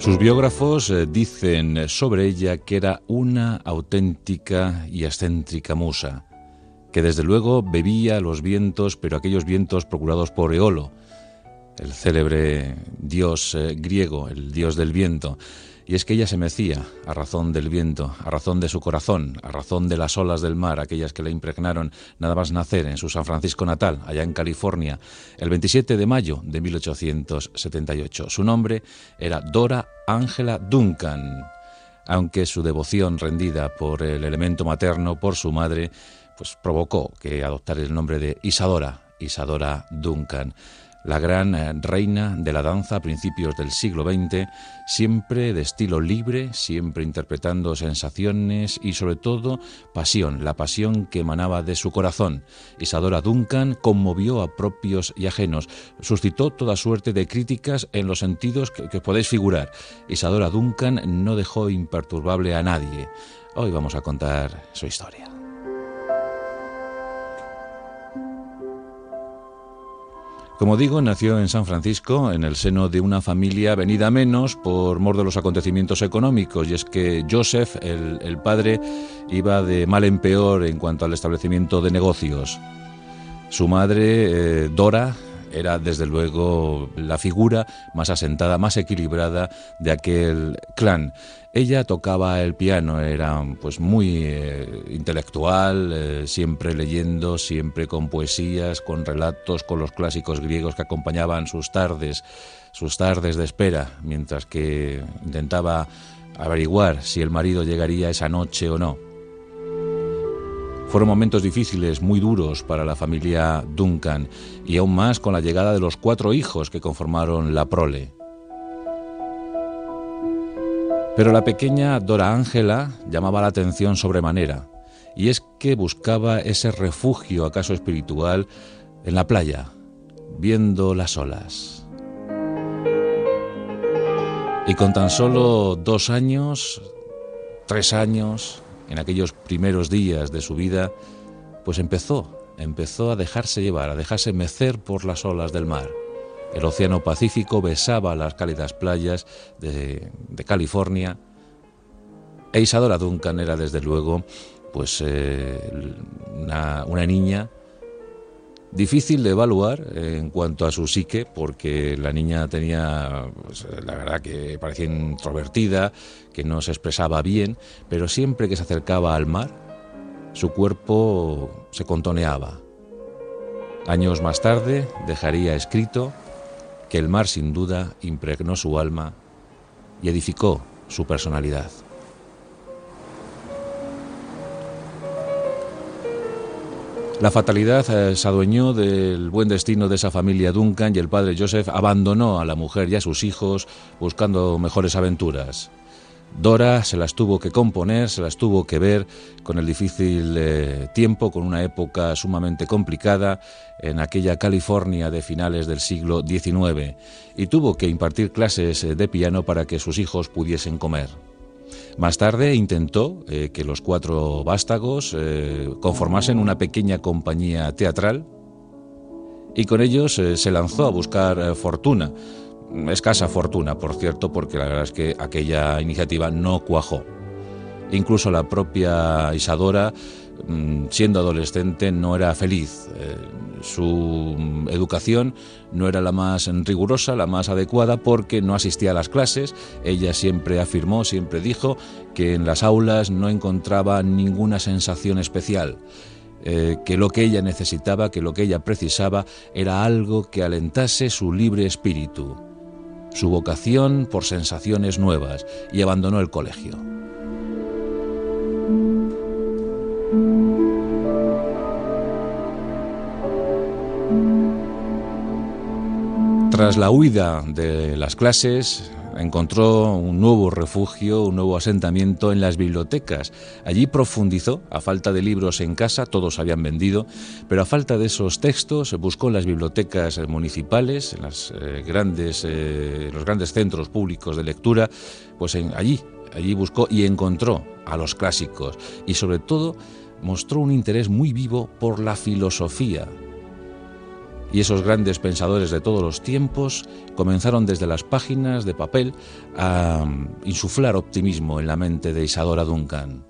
Sus biógrafos dicen sobre ella que era una auténtica y excéntrica musa, que desde luego bebía los vientos, pero aquellos vientos procurados por Eolo, el célebre dios griego, el dios del viento. Y es que ella se mecía a razón del viento, a razón de su corazón, a razón de las olas del mar, aquellas que le impregnaron nada más nacer en su San Francisco natal, allá en California, el 27 de mayo de 1878. Su nombre era Dora Angela Duncan, aunque su devoción rendida por el elemento materno, por su madre, pues provocó que adoptara el nombre de Isadora Duncan. La gran reina de la danza a principios del siglo XX, siempre de estilo libre, siempre interpretando sensaciones y sobre todo pasión, la pasión que emanaba de su corazón. Isadora Duncan conmovió a propios y ajenos, suscitó toda suerte de críticas en los sentidos que podéis figurar. Isadora Duncan no dejó imperturbable a nadie. Hoy vamos a contar su historia. Como digo, nació en San Francisco, en el seno de una familia venida a menos por mor de los acontecimientos económicos, y es que Joseph, el padre, iba de mal en peor en cuanto al establecimiento de negocios. Su madre, Dora, era desde luego la figura más asentada, más equilibrada de aquel clan. Ella tocaba el piano, era pues muy intelectual, siempre leyendo, siempre con poesías, con relatos, con los clásicos griegos que acompañaban sus tardes de espera, mientras que intentaba averiguar si el marido llegaría esa noche o no. Fueron momentos difíciles, muy duros para la familia Duncan, y aún más con la llegada de los 4 hijos que conformaron la prole. Pero la pequeña Dora Angela llamaba la atención sobremanera, y es que buscaba ese refugio, acaso espiritual, en la playa, viendo las olas. Y con tan solo 2 años, 3 años, en aquellos primeros días de su vida, pues empezó a dejarse llevar, a dejarse mecer por las olas del mar. El océano Pacífico besaba las cálidas playas de California, e Isadora Duncan era desde luego pues una niña difícil de evaluar en cuanto a su psique, porque la niña tenía, pues, la verdad que parecía introvertida, que no se expresaba bien, pero siempre que se acercaba al mar, su cuerpo se contoneaba. Años más tarde dejaría escrito que el mar sin duda impregnó su alma y edificó su personalidad. La fatalidad se adueñó del buen destino de esa familia Duncan y el padre Joseph abandonó a la mujer y a sus hijos buscando mejores aventuras. Dora se las tuvo que componer, se las tuvo que ver con el difícil tiempo, con una época sumamente complicada en aquella California de finales del siglo XIX, y tuvo que impartir clases de piano para que sus hijos pudiesen comer. Más tarde intentó que los 4 vástagos conformasen una pequeña compañía teatral, y con ellos se lanzó a buscar fortuna. Escasa fortuna, por cierto, porque la verdad es que aquella iniciativa no cuajó. Incluso la propia Isadora, siendo adolescente, no era feliz. Su educación no era la más rigurosa, la más adecuada, porque no asistía a las clases. Ella siempre afirmó, siempre dijo que en las aulas no encontraba ninguna sensación especial. Que lo que ella necesitaba, que lo que ella precisaba, era algo que alentase su libre espíritu, su vocación por sensaciones nuevas, y abandonó el colegio. Tras la huida de las clases, encontró un nuevo refugio, un nuevo asentamiento en las bibliotecas. Allí profundizó, a falta de libros en casa, todos habían vendido, pero a falta de esos textos buscó en las bibliotecas municipales, en los grandes centros públicos de lectura, pues allí buscó y encontró a los clásicos, y sobre todo mostró un interés muy vivo por la filosofía. y esos grandes pensadores de todos los tiempos comenzaron desde las páginas de papel a insuflar optimismo en la mente de Isadora Duncan.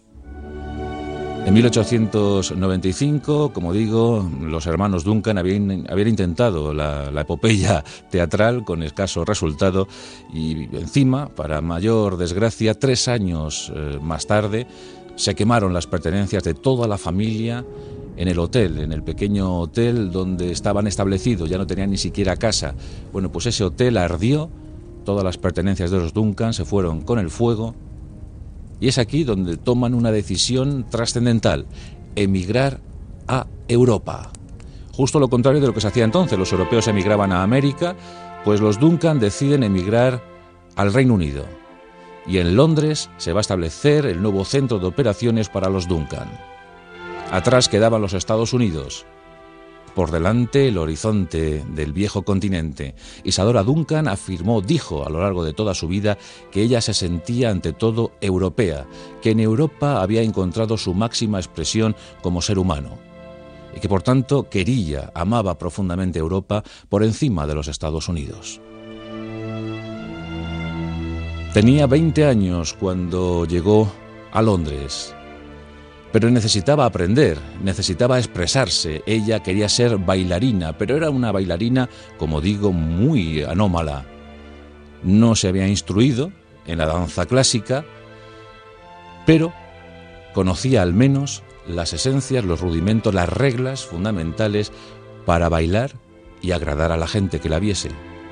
En 1895, como digo, los hermanos Duncan habían intentado la epopeya teatral con escaso resultado y encima, para mayor desgracia, 3 años más tarde, se quemaron las pertenencias de toda la familia en el hotel, en el pequeño hotel donde estaban establecidos, ya no tenían ni siquiera casa. Bueno, pues ese hotel ardió, todas las pertenencias de los Duncan se fueron con el fuego. Y es aquí donde toman una decisión trascendental: emigrar a Europa. Justo lo contrario de lo que se hacía entonces. Los europeos emigraban a América, pues los Duncan deciden emigrar al Reino Unido. Y en Londres se va a establecer el nuevo centro de operaciones para los Duncan. Atrás quedaban los Estados Unidos. Por delante el horizonte del viejo continente. Isadora Duncan dijo a lo largo de toda su vida que ella se sentía ante todo europea, que en Europa había encontrado su máxima expresión como ser humano y que por tanto amaba profundamente Europa por encima de los Estados Unidos. Tenía 20 años cuando llegó a Londres. Pero necesitaba aprender, necesitaba expresarse. Ella quería ser bailarina, pero era una bailarina, como digo, muy anómala. No se había instruido en la danza clásica, pero conocía al menos las esencias, los rudimentos, las reglas fundamentales para bailar y agradar a la gente que la viese.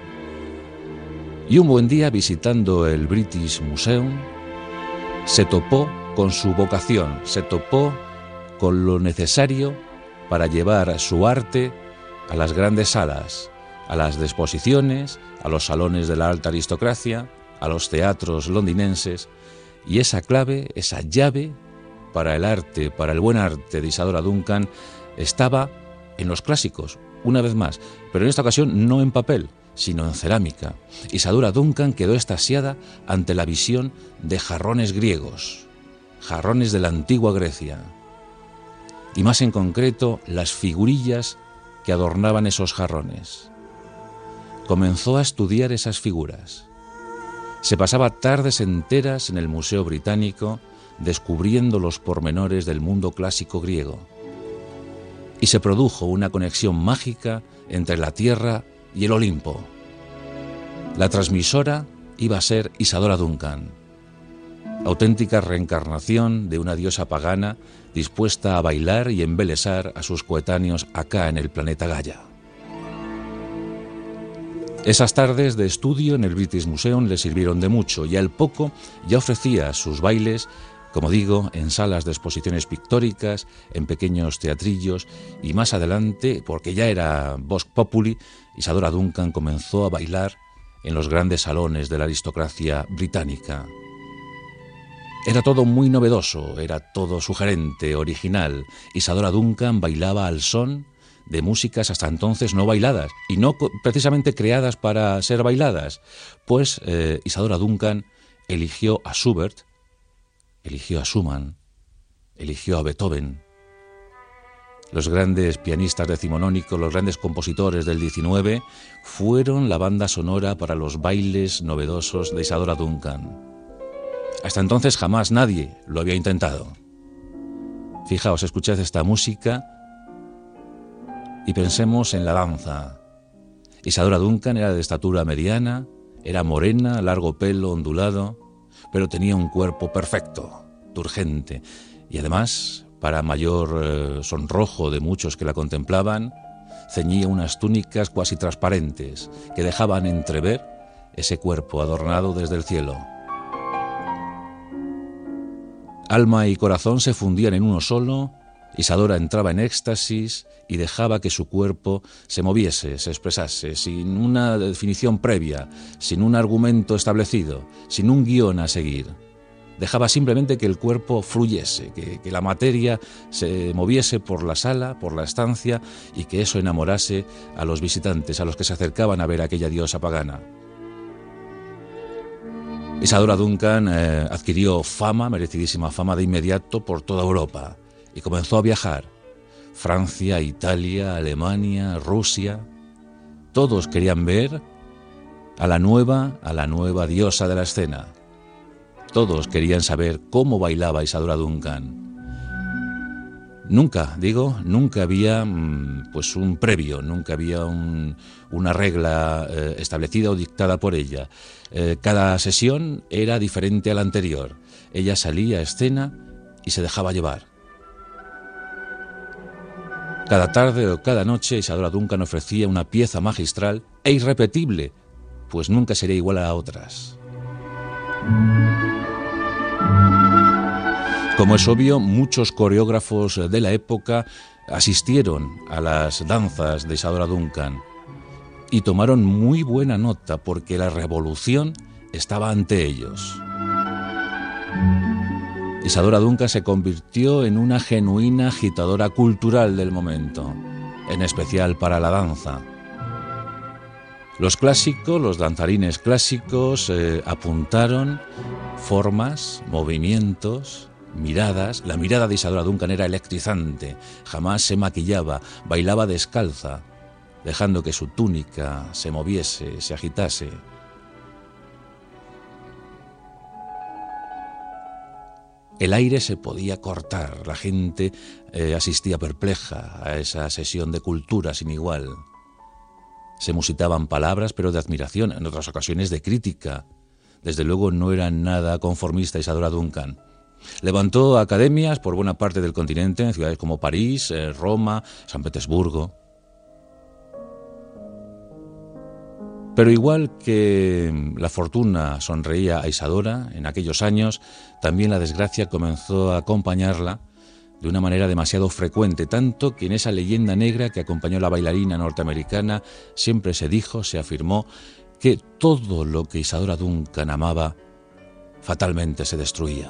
Y un buen día, visitando el British Museum, se topó con su vocación, se topó con lo necesario para llevar su arte a las grandes salas, a las de exposiciones, a los salones de la alta aristocracia, a los teatros londinenses, y esa clave, esa llave para el arte, para el buen arte de Isadora Duncan, estaba en los clásicos, una vez más, pero en esta ocasión no en papel, sino en cerámica. Isadora Duncan quedó extasiada ante la visión de jarrones griegos, jarrones de la antigua Grecia, y más en concreto las figurillas que adornaban esos jarrones. Comenzó a estudiar esas figuras. Se pasaba tardes enteras en el Museo Británico descubriendo los pormenores del mundo clásico griego. Y se produjo una conexión mágica entre la Tierra y el Olimpo. La transmisora iba a ser Isadora Duncan, auténtica reencarnación de una diosa pagana dispuesta a bailar y embelesar a sus coetáneos acá en el planeta Gaia. Esas tardes de estudio en el British Museum le sirvieron de mucho y al poco ya ofrecía sus bailes, como digo, en salas de exposiciones pictóricas, en pequeños teatrillos y más adelante, porque ya era Vox Populi, Isadora Duncan comenzó a bailar en los grandes salones de la aristocracia británica. Era todo muy novedoso, era todo sugerente, original. Isadora Duncan bailaba al son de músicas hasta entonces no bailadas y no precisamente creadas para ser bailadas, pues Isadora Duncan eligió a Schubert, eligió a Schumann, eligió a Beethoven. Los grandes pianistas decimonónicos, los grandes compositores del XIX fueron la banda sonora para los bailes novedosos de Isadora Duncan. Hasta entonces jamás nadie lo había intentado. Fijaos, escuchad esta música y pensemos en la danza. Isadora Duncan era de estatura mediana, era morena, largo pelo ondulado, pero tenía un cuerpo perfecto, turgente, y además, para mayor sonrojo de muchos que la contemplaban, ceñía unas túnicas cuasi transparentes que dejaban entrever ese cuerpo adornado desde el cielo. Alma y corazón se fundían en uno solo. Isadora entraba en éxtasis y dejaba que su cuerpo se moviese, se expresase, sin una definición previa, sin un argumento establecido, sin un guión a seguir. Dejaba simplemente que el cuerpo fluyese, que la materia se moviese por la sala, por la estancia, y que eso enamorase a los visitantes, a los que se acercaban a ver a aquella diosa pagana. Isadora Duncan adquirió fama, merecidísima fama, de inmediato por toda Europa y comenzó a viajar. Francia, Italia, Alemania, Rusia. Todos querían ver a la nueva diosa de la escena. Todos querían saber cómo bailaba Isadora Duncan. Nunca había pues un previo, nunca había una regla establecida o dictada por ella. Cada sesión era diferente a la anterior. Ella salía a escena y se dejaba llevar. Cada tarde o cada noche Isadora Duncan ofrecía una pieza magistral e irrepetible, pues nunca sería igual a otras. Como es obvio, muchos coreógrafos de la época asistieron a las danzas de Isadora Duncan y tomaron muy buena nota porque la revolución estaba ante ellos. Isadora Duncan se convirtió en una genuina agitadora cultural del momento, en especial para la danza. Los clásicos, los danzarines clásicos, apuntaron formas, movimientos, miradas. La mirada de Isadora Duncan era electrizante, jamás se maquillaba, bailaba descalza, dejando que su túnica se moviese, se agitase. El aire se podía cortar, la gente asistía perpleja a esa sesión de cultura sin igual. Se musitaban palabras, pero de admiración, en otras ocasiones de crítica. Desde luego no era nada conformista Isadora Duncan. Levantó academias por buena parte del continente, en ciudades como París, Roma, San Petersburgo. Pero igual que la fortuna sonreía a Isadora en aquellos años, también la desgracia comenzó a acompañarla de una manera demasiado frecuente, tanto que en esa leyenda negra que acompañó a la bailarina norteamericana siempre se dijo, se afirmó, que todo lo que Isadora Duncan amaba fatalmente se destruía.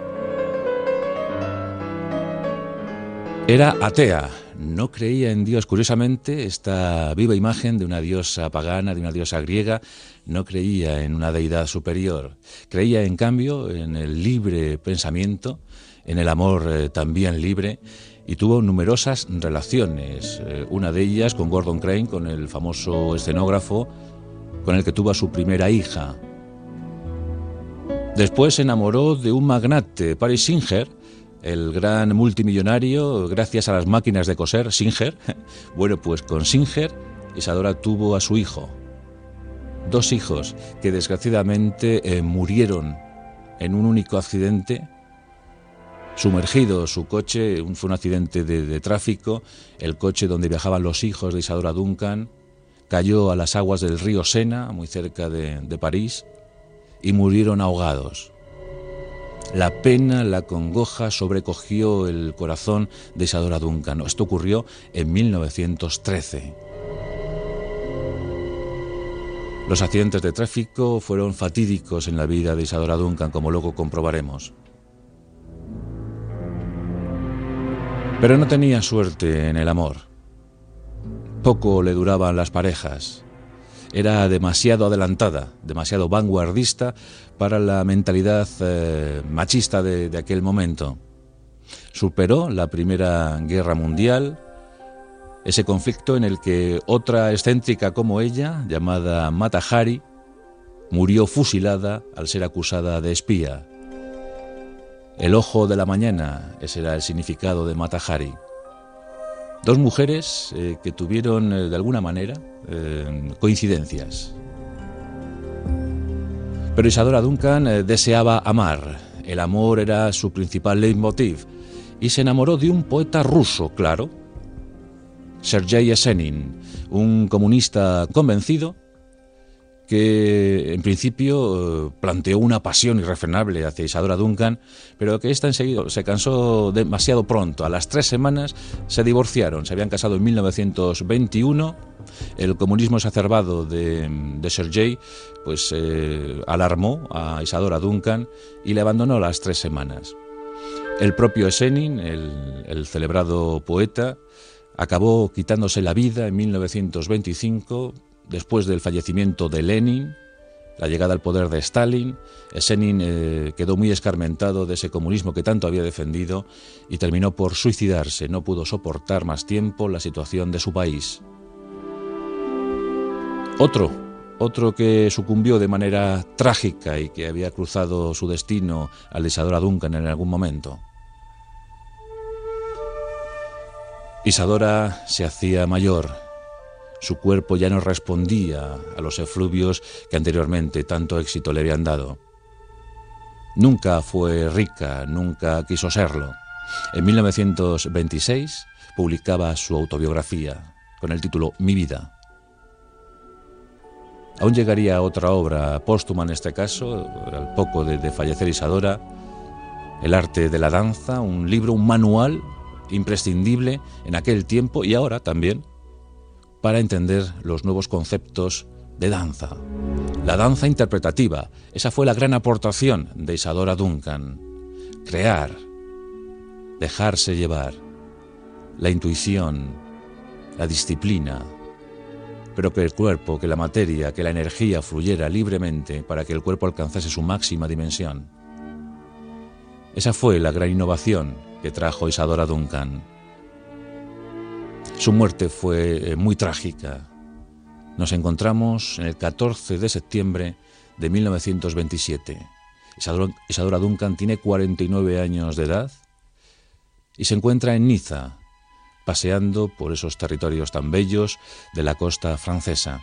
Era atea, no creía en Dios. Curiosamente, esta viva imagen de una diosa pagana, de una diosa griega, no creía en una deidad superior. Creía, en cambio, en el libre pensamiento, en el amor también libre, y tuvo numerosas relaciones. Una de ellas con Gordon Crane, con el famoso escenógrafo, con el que tuvo a su primera hija. Después se enamoró de un magnate, Paris Singer, el gran multimillonario, gracias a las máquinas de coser, Singer. Bueno, pues con Singer, Isadora tuvo a su hijo. 2 hijos que desgraciadamente murieron en un único accidente. Sumergido su coche, fue un accidente de tráfico. El coche donde viajaban los hijos de Isadora Duncan cayó a las aguas del río Sena, muy cerca de París, y murieron ahogados. La pena, la congoja sobrecogió el corazón de Isadora Duncan. Esto ocurrió en 1913. Los accidentes de tráfico fueron fatídicos en la vida de Isadora Duncan, como luego comprobaremos. Pero no tenía suerte en el amor. Poco le duraban las parejas. Era demasiado adelantada, demasiado vanguardista para la mentalidad machista de aquel momento. Superó la Primera Guerra Mundial, ese conflicto en el que otra excéntrica como ella, llamada Mata Hari, murió fusilada al ser acusada de espía. El ojo de la mañana, ese era el significado de Mata Hari. 2 mujeres que tuvieron de alguna manera coincidencias. Pero Isadora Duncan deseaba amar. El amor era su principal leitmotiv y se enamoró de un poeta ruso, claro, Sergei Yesenin, un comunista convencido que en principio planteó una pasión irrefrenable hacia Isadora Duncan, pero que esta enseguida se cansó demasiado pronto. A las 3 semanas se divorciaron. Se habían casado en 1921. El comunismo exacerbado de Sergei pues alarmó a Isadora Duncan y le abandonó a las 3 semanas. El propio Yesenin, el celebrado poeta, acabó quitándose la vida en 1925 después del fallecimiento de Lenin, la llegada al poder de Stalin, Jesenin quedó muy escarmentado de ese comunismo que tanto había defendido y terminó por suicidarse. No pudo soportar más tiempo la situación de su país. Otro que sucumbió de manera trágica y que había cruzado su destino al de Isadora Duncan en algún momento. Isadora se hacía mayor. Su cuerpo ya no respondía a los efluvios que anteriormente tanto éxito le habían dado. Nunca fue rica, nunca quiso serlo. En 1926 publicaba su autobiografía con el título Mi vida. Aún llegaría otra obra póstuma en este caso, al poco de fallecer Isadora, El arte de la danza, un libro, un manual imprescindible en aquel tiempo y ahora también para entender los nuevos conceptos de danza. La danza interpretativa, esa fue la gran aportación de Isadora Duncan. Crear, dejarse llevar, la intuición, la disciplina, pero que el cuerpo, que la materia, que la energía fluyera libremente para que el cuerpo alcanzase su máxima dimensión. Esa fue la gran innovación que trajo Isadora Duncan. Su muerte fue muy trágica. Nos encontramos en el 14 de septiembre de 1927. Isadora Duncan tiene 49 años de edad y se encuentra en Niza, paseando por esos territorios tan bellos de la costa francesa.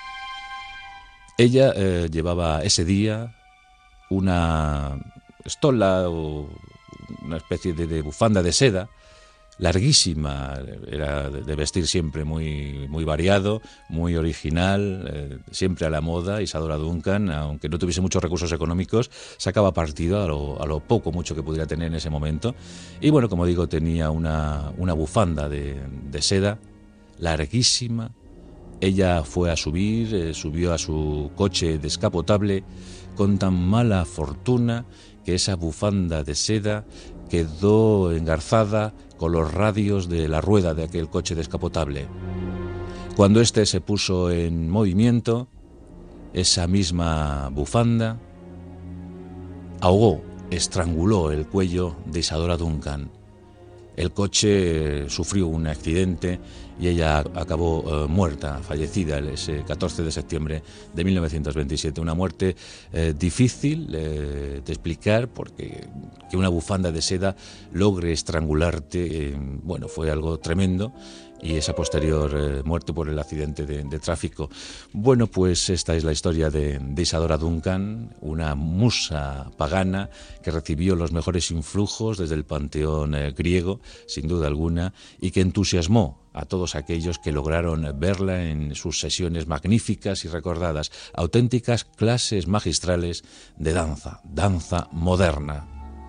Ella llevaba ese día una estola o una especie de bufanda de seda larguísima, era de vestir siempre muy variado, muy original, siempre a la moda. Isadora Duncan, aunque no tuviese muchos recursos económicos, sacaba partido a lo poco, mucho que pudiera tener en ese momento. Y bueno, como digo, tenía una bufanda de seda larguísima. Ella fue a subió a su coche descapotable con tan mala fortuna que esa bufanda de seda quedó engarzada con los radios de la rueda de aquel coche descapotable. Cuando éste se puso en movimiento, esa misma bufanda ahogó, estranguló el cuello de Isadora Duncan. El coche sufrió un accidente y ella acabó muerta, fallecida ese 14 de septiembre de 1927. Una muerte difícil de explicar, porque que una bufanda de seda logre estrangularte, bueno, fue algo tremendo. Y esa posterior muerte por el accidente de tráfico. Bueno, pues esta es la historia de Isadora Duncan, una musa pagana que recibió los mejores influjos desde el panteón griego, sin duda alguna, y que entusiasmó a todos aquellos que lograron verla en sus sesiones magníficas y recordadas, auténticas clases magistrales de danza moderna.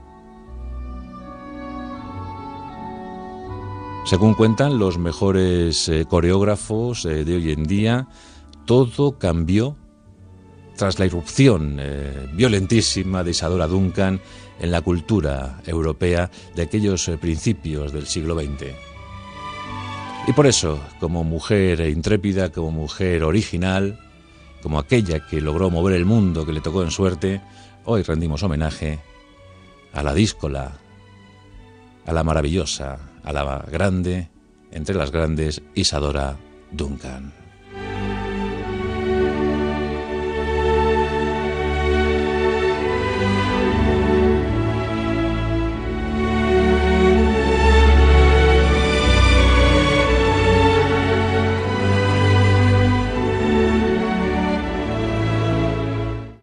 Según cuentan los mejores coreógrafos de hoy en día, todo cambió tras la irrupción violentísima de Isadora Duncan en la cultura europea de aquellos principios del siglo XX. Y por eso, como mujer intrépida, como mujer original, como aquella que logró mover el mundo que le tocó en suerte, hoy rendimos homenaje a la díscola, a la maravillosa, a la grande, entre las grandes, Isadora Duncan.